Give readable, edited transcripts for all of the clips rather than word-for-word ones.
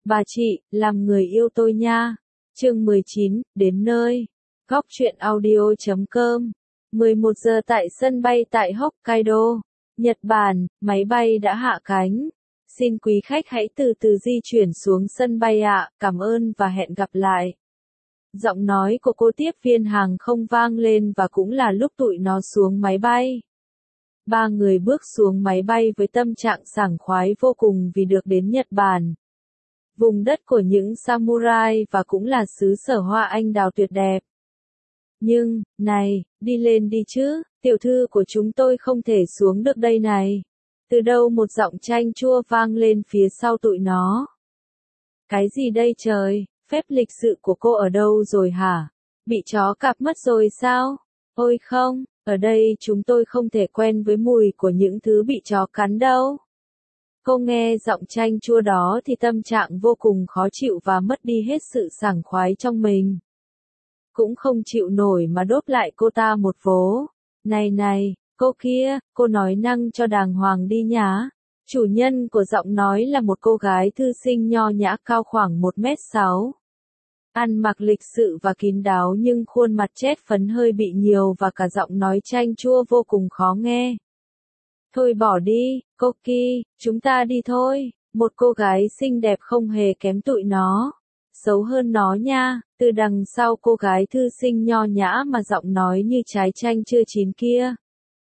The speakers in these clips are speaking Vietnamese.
Bà chị, làm người yêu tôi nha. Chương 19, đến nơi. Góc truyện audio.com 11 giờ tại sân bay tại Hokkaido, Nhật Bản, máy bay đã hạ cánh. Xin quý khách hãy từ từ di chuyển xuống sân bay ạ, cảm ơn và hẹn gặp lại. Giọng nói của cô tiếp viên hàng không vang lên và cũng là lúc tụi nó xuống máy bay. Ba người bước xuống máy bay với tâm trạng sảng khoái vô cùng vì được đến Nhật Bản. Vùng đất của những samurai và cũng là xứ sở hoa anh đào tuyệt đẹp. Nhưng, này, đi lên đi chứ, tiểu thư của chúng tôi không thể xuống được đây này. Từ đâu một giọng chanh chua vang lên phía sau tụi nó. Cái gì đây trời, phép lịch sự của cô ở đâu rồi hả? Bị chó cạp mất rồi sao? Ôi không, ở đây chúng tôi không thể quen với mùi của những thứ bị chó cắn đâu. Cô nghe giọng chanh chua đó thì tâm trạng vô cùng khó chịu và mất đi hết sự sảng khoái trong mình. Cũng không chịu nổi mà đốp lại cô ta một vố. Này này, cô kia, cô nói năng cho đàng hoàng đi nhá. Chủ nhân của giọng nói là một cô gái thư sinh nho nhã cao khoảng 1m6. Ăn mặc lịch sự và kín đáo nhưng khuôn mặt chết phấn hơi bị nhiều và cả giọng nói chanh chua vô cùng khó nghe. Thôi bỏ đi, cô Ki, chúng ta đi thôi. Một cô gái xinh đẹp không hề kém tụi nó. Xấu hơn nó nha, từ đằng sau cô gái thư sinh nho nhã mà giọng nói như trái chanh chưa chín kia.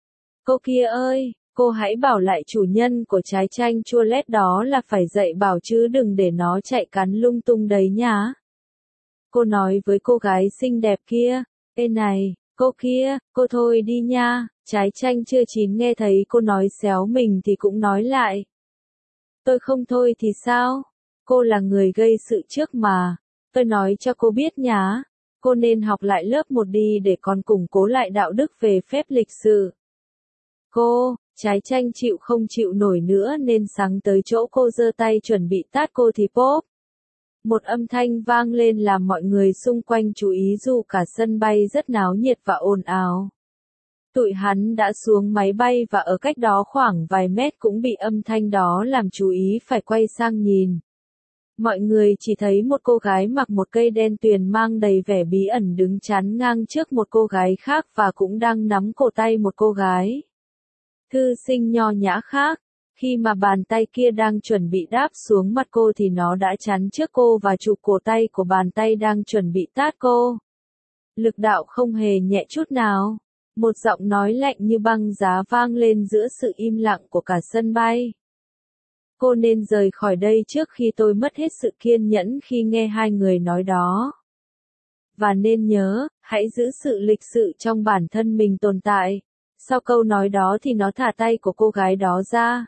Cô kia ơi, cô hãy bảo lại chủ nhân của trái chanh chua lét đó là phải dạy bảo chứ đừng để nó chạy cắn lung tung đấy nhá. Cô nói với cô gái xinh đẹp kia, ê này, cô kia, cô thôi đi nha. Trái chanh chưa chín nghe thấy cô nói xéo mình thì cũng nói lại. Tôi không thôi thì sao? Cô là người gây sự trước mà. Tôi nói cho cô biết nhá. Cô nên học lại lớp 1 đi để còn củng cố lại đạo đức về phép lịch sự. Cô, trái chanh chịu không chịu nổi nữa nên sáng tới chỗ cô giơ tay chuẩn bị tát cô thì pốp. Một âm thanh vang lên làm mọi người xung quanh chú ý dù cả sân bay rất náo nhiệt và ồn ào. Tụi hắn đã xuống máy bay và ở cách đó khoảng vài mét cũng bị âm thanh đó làm chú ý phải quay sang nhìn. Mọi người chỉ thấy một cô gái mặc một cây đen tuyền mang đầy vẻ bí ẩn đứng chắn ngang trước một cô gái khác và cũng đang nắm cổ tay một cô gái thư sinh nho nhã khác. Khi mà bàn tay kia đang chuẩn bị đáp xuống mặt cô thì nó đã chắn trước cô và chụp cổ tay của bàn tay đang chuẩn bị tát cô. Lực đạo không hề nhẹ chút nào. Một giọng nói lạnh như băng giá vang lên giữa sự im lặng của cả sân bay. Cô nên rời khỏi đây trước khi tôi mất hết sự kiên nhẫn khi nghe hai người nói đó. Và nên nhớ, hãy giữ sự lịch sự trong bản thân mình tồn tại. Sau câu nói đó thì nó thả tay của cô gái đó ra.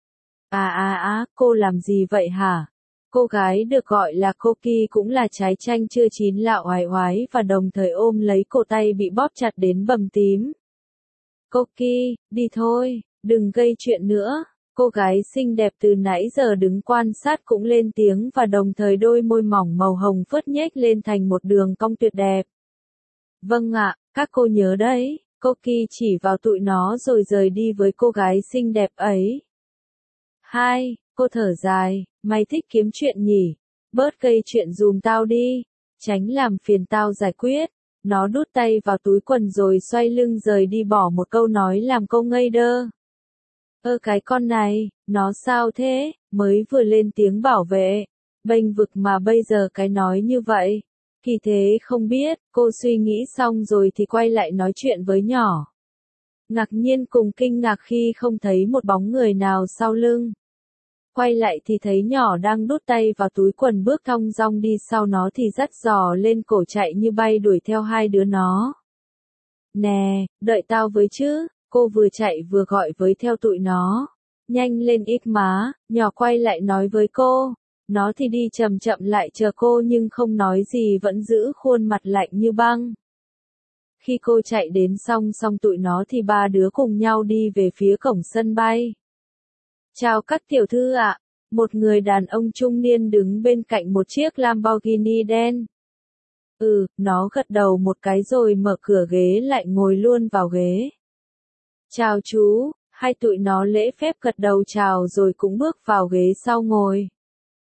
Cô làm gì vậy hả? Cô gái được gọi là Koki cũng là trái chanh chưa chín lạ oái oái và đồng thời ôm lấy cổ tay bị bóp chặt đến bầm tím. Koki, đi thôi, đừng gây chuyện nữa. Cô gái xinh đẹp từ nãy giờ đứng quan sát cũng lên tiếng và đồng thời đôi môi mỏng màu hồng phớt nhếch lên thành một đường cong tuyệt đẹp. Vâng ạ, các cô nhớ đấy. Koki chỉ vào tụi nó rồi rời đi với cô gái xinh đẹp ấy. Hai, cô thở dài, mày thích kiếm chuyện nhỉ? Bớt gây chuyện dùm tao đi, tránh làm phiền tao giải quyết. Nó đút tay vào túi quần rồi xoay lưng rời đi bỏ một câu nói làm cô ngây đơ. Cái con này, nó sao thế? Mới vừa lên tiếng bảo vệ, bênh vực mà bây giờ cái nói như vậy. Kỳ thế không biết, cô suy nghĩ xong rồi thì quay lại nói chuyện với nhỏ. Ngạc nhiên cùng kinh ngạc khi không thấy một bóng người nào sau lưng. Quay lại thì thấy nhỏ đang đút tay vào túi quần bước thong dong đi sau nó thì dắt giò lên cổ chạy như bay đuổi theo hai đứa nó. Nè, đợi tao với chứ, cô vừa chạy vừa gọi với theo tụi nó. Nhanh lên ít má, nhỏ quay lại nói với cô. Nó thì đi chậm chậm lại chờ cô nhưng không nói gì vẫn giữ khuôn mặt lạnh như băng. Khi cô chạy đến xong tụi nó thì ba đứa cùng nhau đi về phía cổng sân bay. Chào các tiểu thư ạ. Một người đàn ông trung niên đứng bên cạnh một chiếc Lamborghini đen. Nó gật đầu một cái rồi mở cửa ghế lại ngồi luôn vào ghế. Chào chú, hai tụi nó lễ phép gật đầu chào rồi cũng bước vào ghế sau ngồi.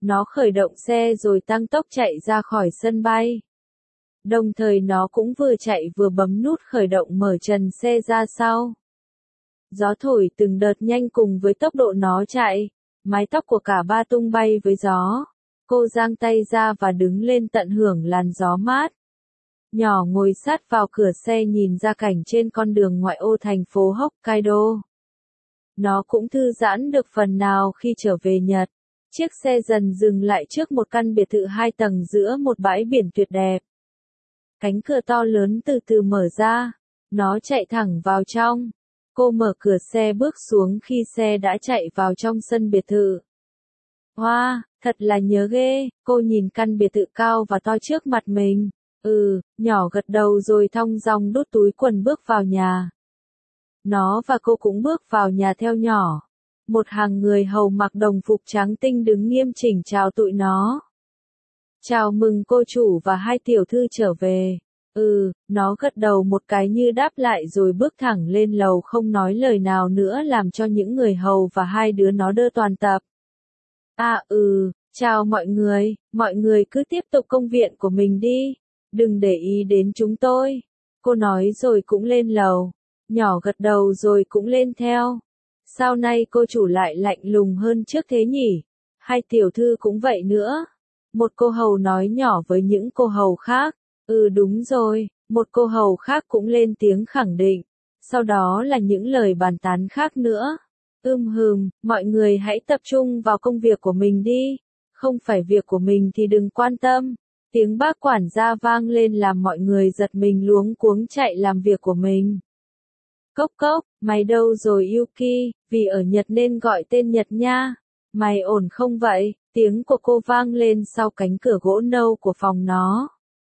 Nó khởi động xe rồi tăng tốc chạy ra khỏi sân bay. Đồng thời nó cũng vừa chạy vừa bấm nút khởi động mở trần xe ra sau. Gió thổi từng đợt nhanh cùng với tốc độ nó chạy. Mái tóc của cả ba tung bay với gió. Cô giang tay ra và đứng lên tận hưởng làn gió mát. Nhỏ ngồi sát vào cửa xe nhìn ra cảnh trên con đường ngoại ô thành phố Hokkaido. Nó cũng thư giãn được phần nào khi trở về Nhật. Chiếc xe dần dừng lại trước một căn biệt thự 2 tầng giữa một bãi biển tuyệt đẹp. Cánh cửa to lớn từ từ mở ra. Nó chạy thẳng vào trong. Cô mở cửa xe bước xuống khi xe đã chạy vào trong sân biệt thự. Wow, thật là nhớ ghê, cô nhìn căn biệt thự cao và to trước mặt mình. Nhỏ gật đầu rồi thong dong đút túi quần bước vào nhà. Nó và cô cũng bước vào nhà theo nhỏ. Một hàng người hầu mặc đồng phục trắng tinh đứng nghiêm chỉnh chào tụi nó. Chào mừng cô chủ và 2 tiểu thư trở về. Nó gật đầu một cái như đáp lại rồi bước thẳng lên lầu không nói lời nào nữa làm cho những người hầu và 2 đứa nó đơ toàn tập. Chào mọi người cứ tiếp tục công việc của mình đi, đừng để ý đến chúng tôi. Cô nói rồi cũng lên lầu, nhỏ gật đầu rồi cũng lên theo. Sao nay cô chủ lại lạnh lùng hơn trước thế nhỉ? 2 tiểu thư cũng vậy nữa. Một cô hầu nói nhỏ với những cô hầu khác. Đúng rồi, một cô hầu khác cũng lên tiếng khẳng định. Sau đó là những lời bàn tán khác nữa. Mọi người hãy tập trung vào công việc của mình đi. Không phải việc của mình thì đừng quan tâm. Tiếng bác quản gia vang lên làm mọi người giật mình luống cuống chạy làm việc của mình. Cốc cốc, mày đâu rồi Yuki, vì ở Nhật nên gọi tên Nhật nha. Mày ổn không vậy? Tiếng của cô vang lên sau cánh cửa gỗ nâu của phòng nó.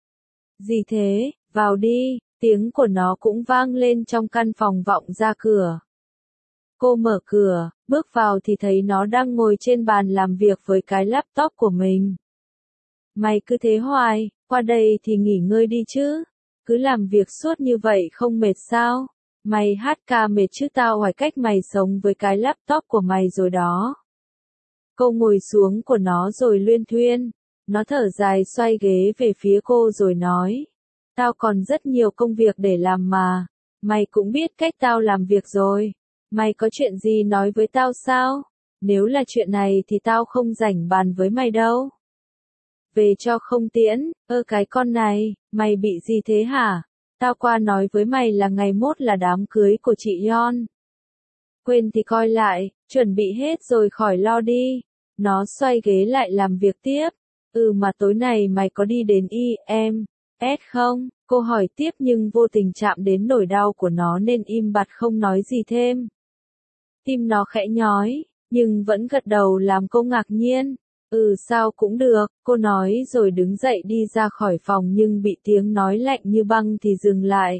Gì thế, vào đi, tiếng của nó cũng vang lên trong căn phòng vọng ra cửa. Cô mở cửa, bước vào thì thấy nó đang ngồi trên bàn làm việc với cái laptop của mình. Mày cứ thế hoài, qua đây thì nghỉ ngơi đi chứ. Cứ làm việc suốt như vậy không mệt sao? Mày hát ca mệt chứ tao hỏi cách mày sống với cái laptop của mày rồi đó. Cô ngồi xuống của nó rồi luyên thuyên. Nó thở dài xoay ghế về phía cô rồi nói. Tao còn rất nhiều công việc để làm mà. Mày cũng biết cách tao làm việc rồi. Mày có chuyện gì nói với tao sao? Nếu là chuyện này thì tao không rảnh bàn với mày đâu. Về cho không tiễn, cái con này, mày bị gì thế hả? Tao qua nói với mày là ngày mốt là đám cưới của chị Yon. Quên thì coi lại, chuẩn bị hết rồi khỏi lo đi. Nó xoay ghế lại làm việc tiếp. Mà tối này mày có đi đến IMS không? Cô hỏi tiếp nhưng vô tình chạm đến nỗi đau của nó nên im bặt không nói gì thêm. Tim nó khẽ nhói, nhưng vẫn gật đầu làm cô ngạc nhiên. Sao cũng được, cô nói rồi đứng dậy đi ra khỏi phòng nhưng bị tiếng nói lạnh như băng thì dừng lại.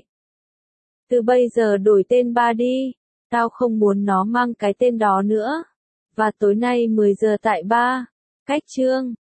Từ bây giờ đổi tên ba đi, tao không muốn nó mang cái tên đó nữa. Và tối nay 10 giờ tại ba. Cách chương